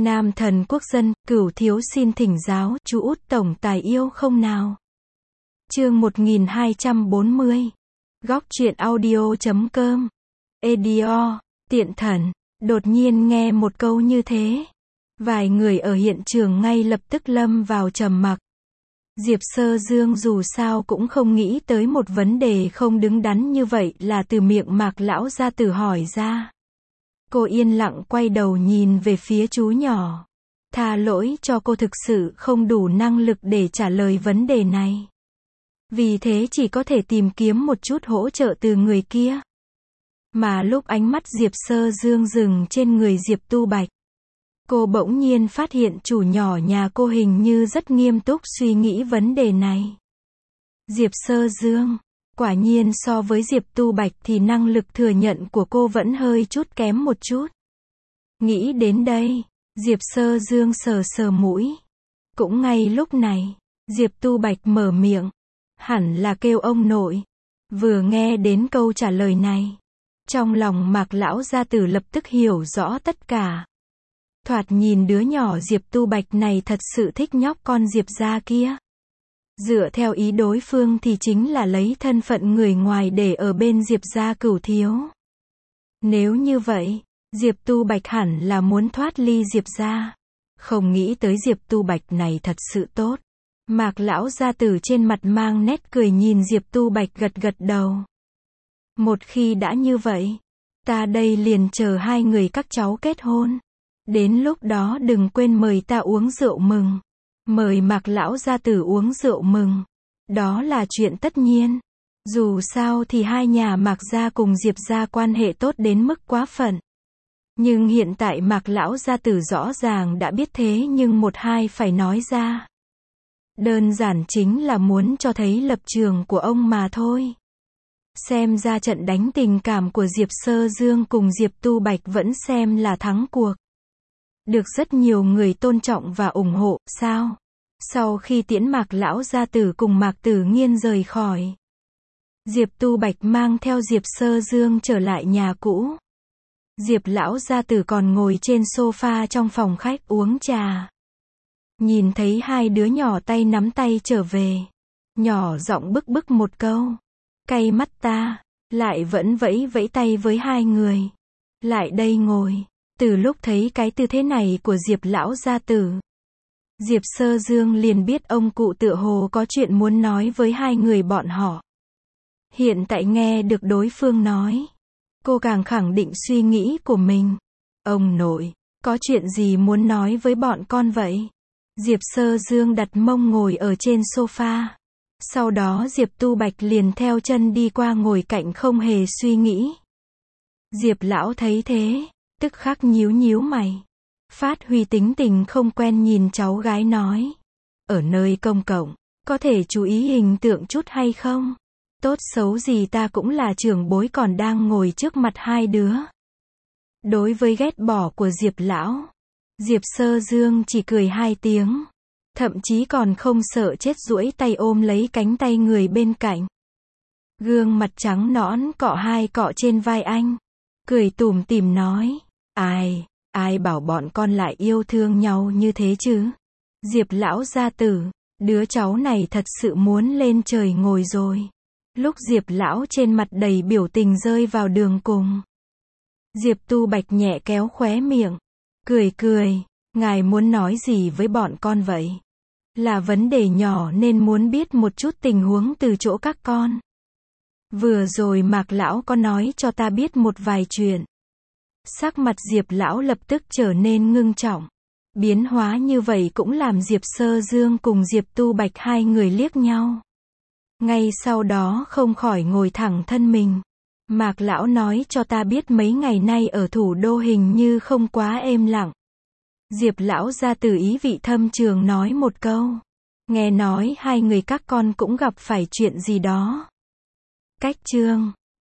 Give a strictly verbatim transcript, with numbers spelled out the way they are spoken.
Nam thần quốc dân, Cửu thiếu xin thỉnh giáo, chú út tổng tài yêu không nào? Chương một nghìn hai trăm bốn mươi. Góc truyện audio chấm com. Edio, tiện thần. Đột nhiên nghe một câu như thế, vài người ở hiện trường ngay lập tức lâm vào trầm mặc. Diệp Sơ Dương dù sao cũng không nghĩ tới một vấn đề không đứng đắn như vậy là từ miệng Mạc lão gia tử hỏi ra. Cô yên lặng quay đầu nhìn về phía chú nhỏ. Tha lỗi cho cô thực sự không đủ năng lực để trả lời vấn đề này. Vì thế chỉ có thể tìm kiếm một chút hỗ trợ từ người kia. Mà lúc ánh mắt Diệp Sơ Dương dừng trên người Diệp Tu Bạch, cô bỗng nhiên phát hiện chủ nhỏ nhà cô hình như rất nghiêm túc suy nghĩ vấn đề này. Diệp Sơ Dương, quả nhiên so với Diệp Tu Bạch thì năng lực thừa nhận của cô vẫn hơi chút kém một chút. Nghĩ đến đây, Diệp Sơ Dương sờ sờ mũi. Cũng ngay lúc này, Diệp Tu Bạch mở miệng, hẳn là kêu ông nội. Vừa nghe đến câu trả lời này, trong lòng Mạc lão gia tử lập tức hiểu rõ tất cả. Thoạt nhìn đứa nhỏ Diệp Tu Bạch này thật sự thích nhóc con Diệp gia kia. Dựa theo ý đối phương thì chính là lấy thân phận người ngoài để ở bên Diệp gia Cửu thiếu. Nếu như vậy, Diệp Tu Bạch hẳn là muốn thoát ly Diệp gia. Không nghĩ tới Diệp Tu Bạch này thật sự tốt. Mạc lão gia tử trên mặt mang nét cười nhìn Diệp Tu Bạch gật gật đầu. Một khi đã như vậy, ta đây liền chờ hai người các cháu kết hôn. Đến lúc đó đừng quên mời ta uống rượu mừng. Mời Mạc lão gia tử uống rượu mừng. Đó là chuyện tất nhiên. Dù sao thì hai nhà Mạc gia cùng Diệp gia quan hệ tốt đến mức quá phận. Nhưng hiện tại Mạc lão gia tử rõ ràng đã biết thế nhưng một hai phải nói ra. Đơn giản chính là muốn cho thấy lập trường của ông mà thôi. Xem ra trận đánh tình cảm của Diệp Sơ Dương cùng Diệp Tu Bạch vẫn xem là thắng cuộc. Được rất nhiều người tôn trọng và ủng hộ, sao? Sau khi tiễn Mạc lão gia tử cùng Mạc Tử Nghiên rời khỏi, Diệp Tu Bạch mang theo Diệp Sơ Dương trở lại nhà cũ. Diệp lão gia tử còn ngồi trên sofa trong phòng khách uống trà. Nhìn thấy hai đứa nhỏ tay nắm tay trở về, nhỏ giọng bức bức một câu. Cay mắt ta, lại vẫn vẫy vẫy tay với hai người. Lại đây ngồi. Từ lúc thấy cái tư thế này của Diệp lão gia tử, Diệp Sơ Dương liền biết ông cụ tựa hồ có chuyện muốn nói với hai người bọn họ. Hiện tại nghe được đối phương nói, cô càng khẳng định suy nghĩ của mình. Ông nội, có chuyện gì muốn nói với bọn con vậy? Diệp Sơ Dương đặt mông ngồi ở trên sofa. Sau đó Diệp Tu Bạch liền theo chân đi qua ngồi cạnh không hề suy nghĩ. Diệp lão thấy thế, tức khắc nhíu nhíu mày. Phát huy tính tình không quen nhìn cháu gái nói. Ở nơi công cộng, có thể chú ý hình tượng chút hay không? Tốt xấu gì ta cũng là trưởng bối còn đang ngồi trước mặt hai đứa. Đối với ghét bỏ của Diệp lão, Diệp Sơ Dương chỉ cười hai tiếng. Thậm chí còn không sợ chết duỗi tay ôm lấy cánh tay người bên cạnh. Gương mặt trắng nõn cọ hai cọ trên vai anh. Cười tủm tỉm nói. Ai, ai bảo bọn con lại yêu thương nhau như thế chứ? Diệp lão gia tử, đứa cháu này thật sự muốn lên trời ngồi rồi. Lúc Diệp lão trên mặt đầy biểu tình rơi vào đường cùng, Diệp Tu Bạch nhẹ kéo khóe miệng. Cười cười. Ngài muốn nói gì với bọn con vậy? Là vấn đề nhỏ nên muốn biết một chút tình huống từ chỗ các con. Vừa rồi Mạc lão có nói cho ta biết một vài chuyện. Sắc mặt Diệp lão lập tức trở nên ngưng trọng. Biến hóa như vậy cũng làm Diệp Sơ Dương cùng Diệp Tu Bạch hai người liếc nhau. Ngay sau đó không khỏi ngồi thẳng thân mình. Mạc lão nói cho ta biết mấy ngày nay ở thủ đô hình như không quá êm lặng. Diệp lão gia tử ý vị thâm trường nói một câu. Nghe nói hai người các con cũng gặp phải chuyện gì đó. Cách chương